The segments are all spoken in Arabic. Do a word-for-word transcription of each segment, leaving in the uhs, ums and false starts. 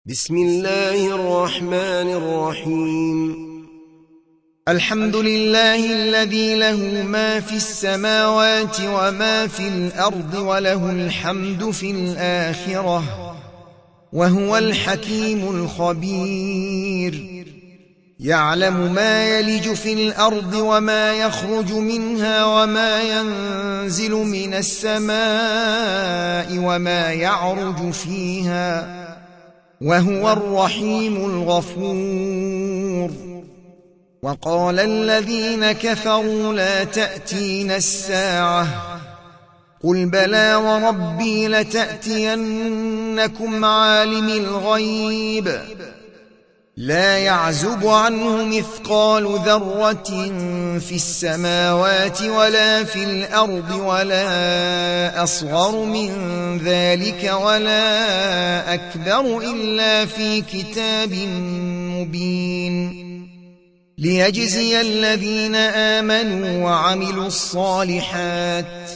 بسم الله الرحمن الرحيم. الحمد لله الذي له ما في السماوات وما في الأرض وله الحمد في الآخرة وهو الحكيم الخبير. يعلم ما يلج في الأرض وما يخرج منها وما ينزل من السماء وما يعرج فيها وهو الرحيم الغفور. وقال الذين كفروا لا تأتينا الساعة قل بلى وربي لتأتينكم عالم الغيب لا يعزب عنه مثقال ذرة في السماوات ولا في الأرض ولا أصغر من ذلك ولا أكبر إلا في كتاب مبين ليجزي الذين آمنوا وعملوا الصالحات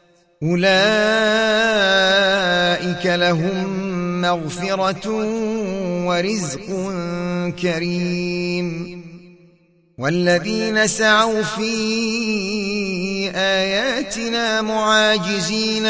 أولئك لهم مغفرة ورزق كريم. والذين سعوا في آياتنا معاجزين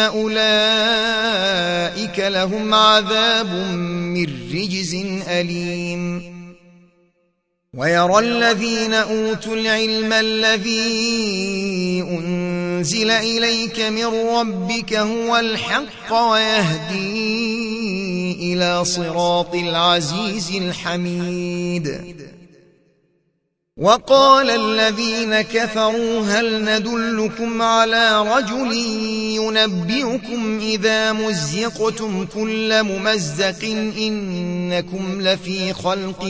أولئك لهم عذاب من رجز أليم. ويرى الذين أوتوا العلم الذي أنزل إليك من ربك هو الحق ويهدي إلى صراط العزيز الحميد. وقال الذين كفروا هل ندلكم على رجل ينبئكم إذا مزقتم كل ممزق إنكم لفي خلق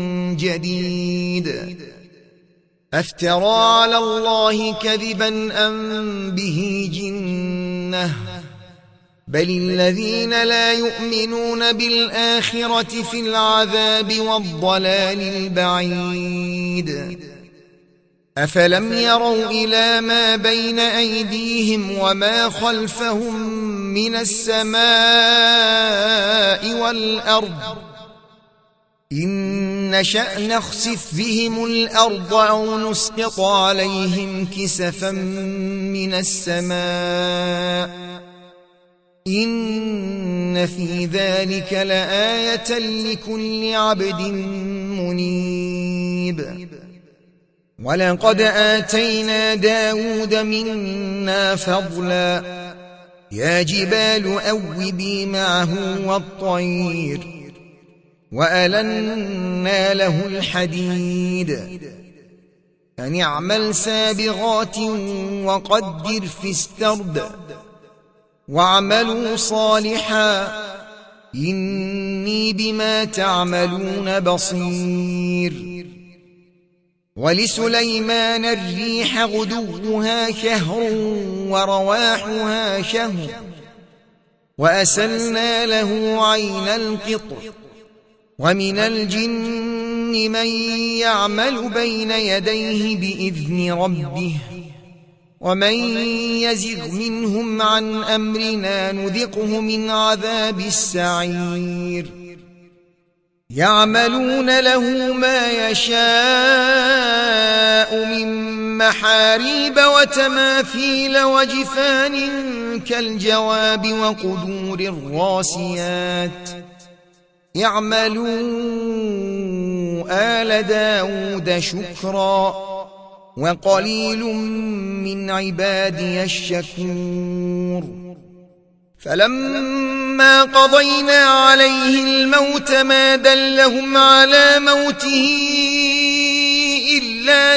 جديد أفترى على الله كذبا أم به جنة بل الذين لا يؤمنون بالآخرة في العذاب والضلال البعيد. أفلم يروا إلى ما بين أيديهم وما خلفهم من السماء والأرض إن نشأ نخسف بهم الأرض أو نسقط عليهم كسفا من السماء إن في ذلك لآية لكل عبد منيب. ولقد آتينا داود منا فضلا يا جبال أوبي معه والطير وألنا له الحديد أن اعمل سابغات وقدر في السرد واعملوا صالحا إني بما تعملون بصير. ولسليمان الريح غدوها شهر ورواحها شهر وأسلنا له عين القطر ومن الجن من يعمل بين يديه بإذن ربه ومن يزغ منهم عن أمرنا نذقه من عذاب السعير. يعملون له ما يشاء من محاريب وتماثيل وجفان كالجواب وقدور الراسيات يعملوا آل داود شكرا وقليل من عبادي الشكور. فلما قضينا عليه الموت ما دلهم على موته إلا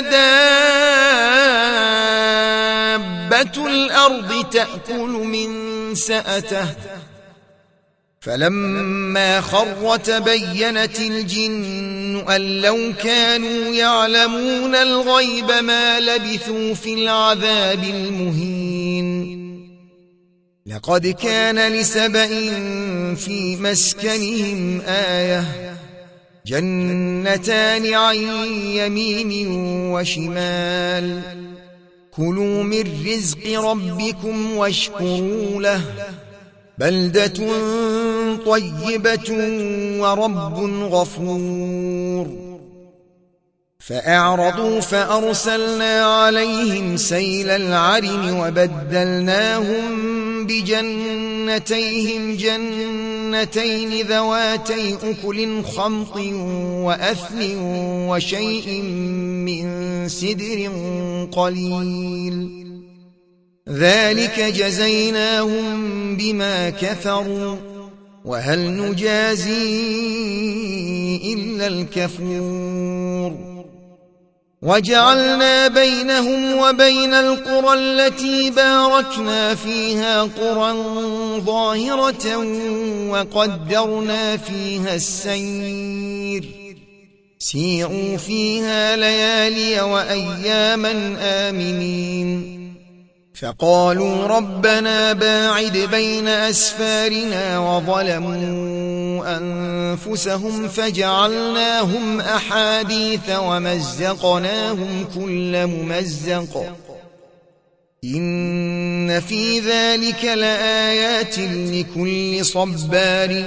دابة الأرض تأكل من سأته فلما خر تبينت الجن أن لو كانوا يعلمون الغيب ما لبثوا في العذاب المهين. لقد كان لسبإ في مسكنهم آية جنتان عن يمين وشمال كلوا من رزق ربكم واشكروا له بلدة طيبة ورب غفور فأعرضوا فأرسلنا عليهم سيل العرم وبدلناهم بجنتيهم جنتين ذواتي أكل خمط وأثل وشيء من سدر قليل ذلك جزيناهم بما كفروا وهل نجازي إلا الكفور وجعلنا بينهم وبين القرى التي باركنا فيها قرى ظاهرة وقدرنا فيها السير سيروا فيها ليالي وأياما آمنين فقالوا ربنا باعد بين أسفارنا وظلموا أنفسهم فجعلناهم أحاديث ومزقناهم كل ممزق إن في ذلك لآيات لكل صبار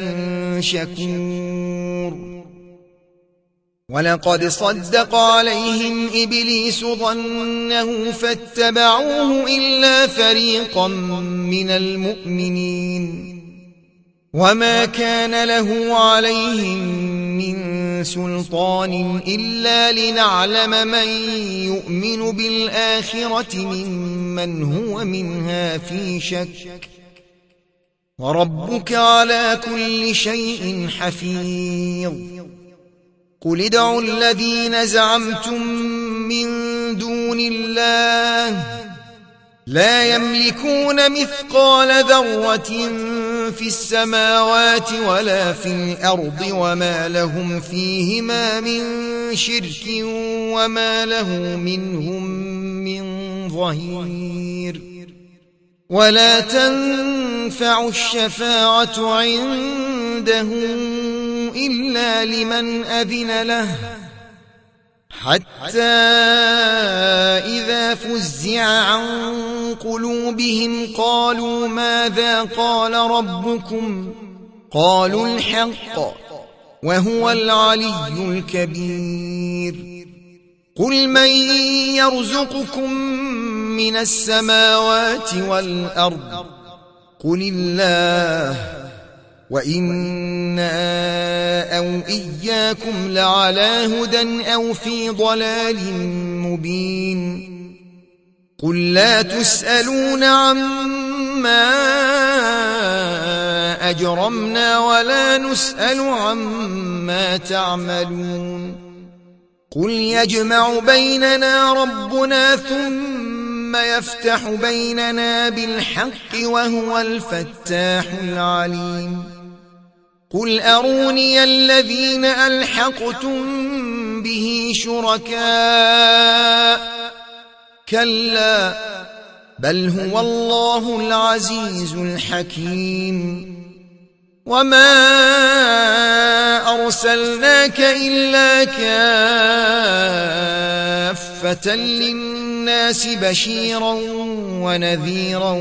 شكور ولقد صدق عليهم إبليس ظنه فاتبعوه إلا فريقا من المؤمنين وما كان له عليهم من سلطان إلا لنعلم من يؤمن بالآخرة ممن هو منها في شك وربك على كل شيء حفيظ قل ادعوا الذين زعمتم من دون الله لا يملكون مثقال ذرة في السماوات ولا في الأرض وما لهم فيهما من شرك وما له منهم من ظهير ولا تنفع الشفاعة عنده إلا لمن أذن له حتى إذا فزع عن قلوبهم قالوا ماذا قال ربكم قالوا الحق وهو العلي الكبير قل من يرزقكم من السماوات والأرض قل الله وإنا أو إياكم لعلى هدى أو في ضلال مبين قل لا تسألون عما أجرمنا ولا نسأل عما تعملون قل يجمع بيننا ربنا ثم يفتح بيننا بالحق وهو الفتاح العليم قل أروني الذين ألحقتم به شركاء كلا بل هو الله العزيز الحكيم وما أرسلناك إلا كافة للناس بشيرا ونذيرا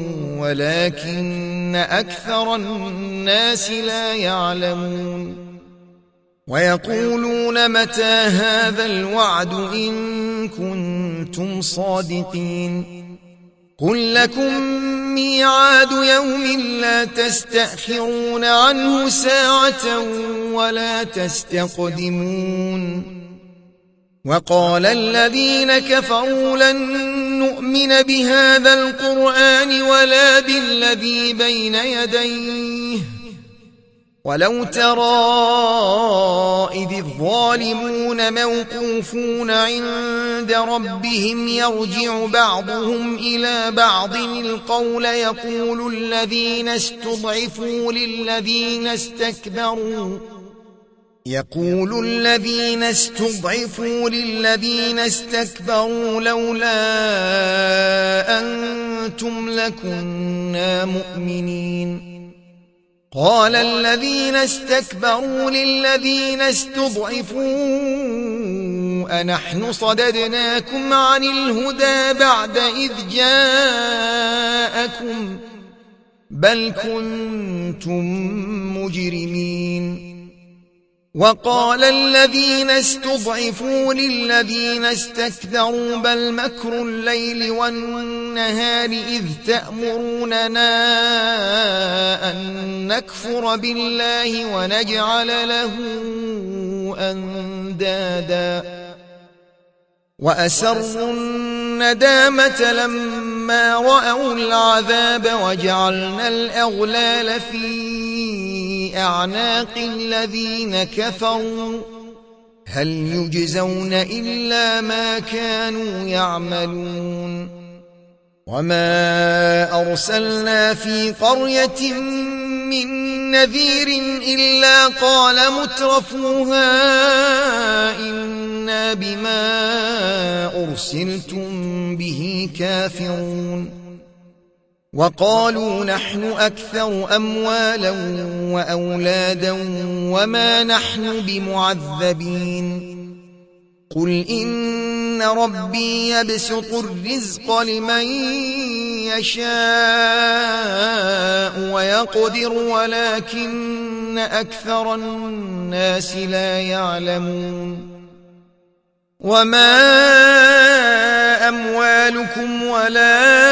ولكن أكثر الناس لا يعلمون ويقولون متى هذا الوعد إن كنتم صادقين قل لكم ميعاد يوم لا تستأخرون عنه ساعة ولا تستقدمون وقال الذين كفروا لن نؤمن بهذا القرآن ولا بالذي بين يديه ولو ترى إذ الظالمون موقوفون عند ربهم يرجع بعضهم إلى بعض القول يقول الذين استضعفوا للذين استكبروا يقول الذين استضعفوا للذين استكبروا لولا أنتم لكنا مؤمنين قال الذين استكبروا للذين استضعفوا أنحن صددناكم عن الهدى بعد إذ جاءكم بل كنتم مجرمين. وقال الذين استضعفوا للذين استكبروا بل مكر الليل والنهار إذ تأمروننا أن نكفر بالله ونجعل له أندادا وأسروا الندامة لما رأوا العذاب وجعلنا الأغلال في أعناق الذين كفروا هل يجزون إلا ما كانوا يعملون. وما أرسلنا في قرية من نذير إلا قال مترفوها إنا بما أرسلتم به كافرون. وقالوا نحن أكثر أموالا وأولادا وما نحن بمعذبين. قل إن ربي يبسط الرزق لمن يشاء ويقدر ولكن أكثر الناس لا يعلمون. وما أموالكم ولا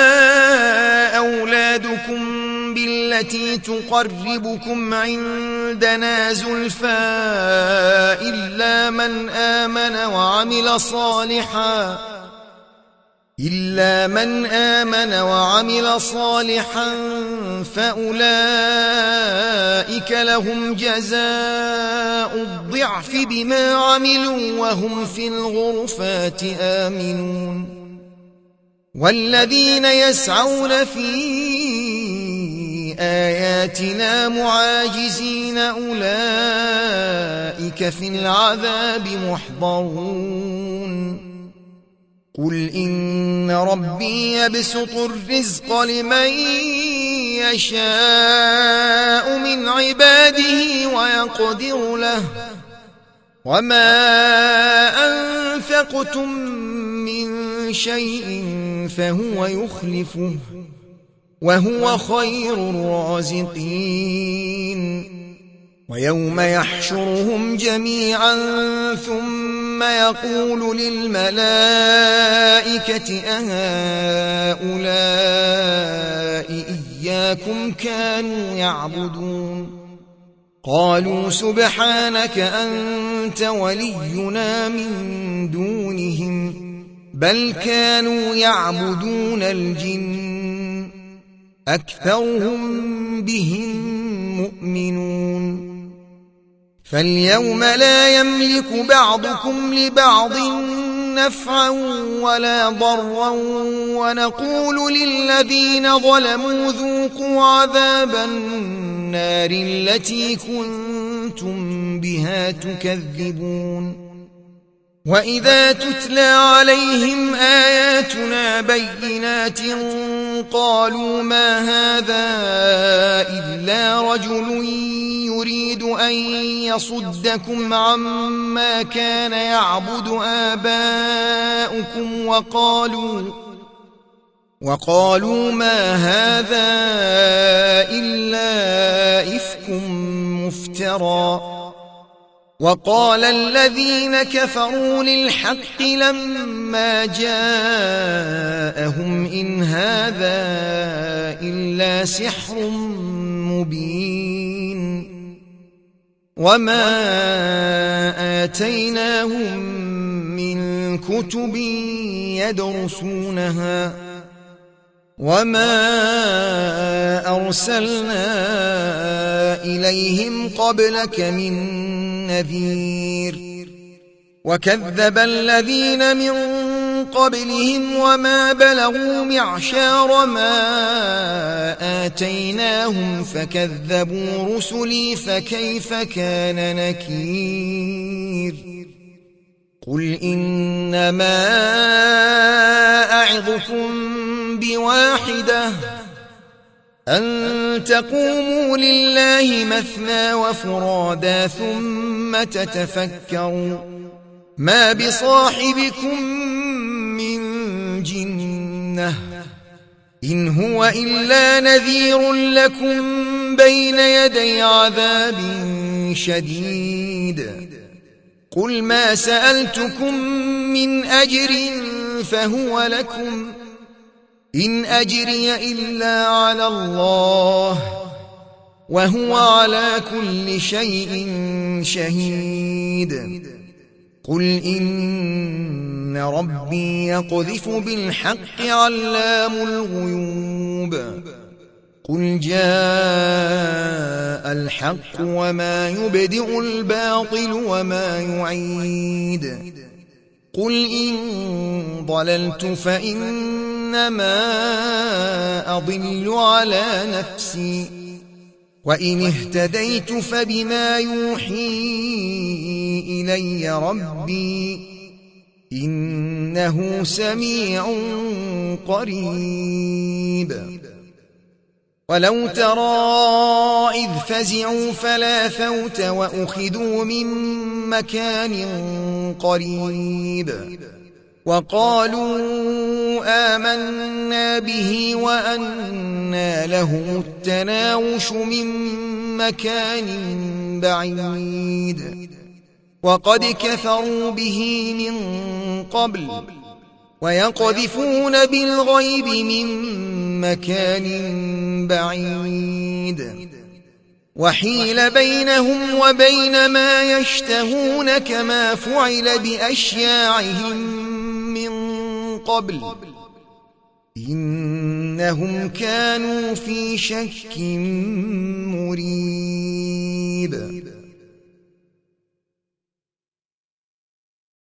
أولادكم بالتي تقربكم عندنا زلفى إلا من آمن وعمل صالحا إلا من آمن وعمل صالحا فأولئك لهم جزاء الضعف بما عملوا وهم في الغرفات آمنون. والذين يسعون في آياتنا معاجزين أولئك في العذاب محضرون. قل إن ربي يبسط الرزق لمن يشاء من عباده ويقدر له وما أنفقتم من شيء فهو يخلفه وهو خير الرازقين. ويوم يحشرهم جميعا ثم يقول للملائكة أهؤلاء إياكم كانوا يعبدون قالوا سبحانك أنت ولينا من دونهم بل كانوا يعبدون الجن أكثرهم بهم مؤمنون. فاليوم لا يملك بعضكم لبعض نفعا ولا ضرا ونقول للذين ظلموا ذوقوا عذاب النار التي كنتم بها تكذبون. وإذا تتلى عليهم آياتنا بينات قالوا ما هذا إلا رجل يريد أن يصدكم عما كان يعبد آباؤكم وقالوا وقالوا ما هذا إلا إفك مفترى. وقال الذين كفروا للحق لما جاءهم إن هذا إلا سحر مبين. وما آتيناهم من كتب يدرسونها وما أرسلنا إليهم قبلك من نذير. وكذب الذين من قبلهم وما بلغوا معشار ما آتيناهم فكذبوا رسلي فكيف كان نكير. قل إنما أعظكم بواحدة أن تقوموا لله مثنى وفرادا ثم تتفكروا ما بصاحبكم من جنة إن هو إلا نذير لكم بين يدي عذاب شديد قل ما سألتكم من أجر فهو لكم إن أجري إلا على الله وهو على كل شيء شهيد قل إن ربي يقذف بالحق علام الغيوب قل جاء الحق وما يبدئ الباطل وما يعيد قل إن ضللت فإنما أضل على نفسي وإن اهتديت فبما يوحي إلي ربي إنه سميع قريب ولو ترى إذ فزعوا فلا فوت وأخذوا من مكان قريب وقالوا آمنا به وأنى لهم التناوش من مكان بعيد وقد كفروا به من قبل ويقذفون بالغيب من مكان بعيد وحيل بينهم وبين ما يشتهون كما فعل بأشياعهم من قبل إنهم كانوا في شك مريب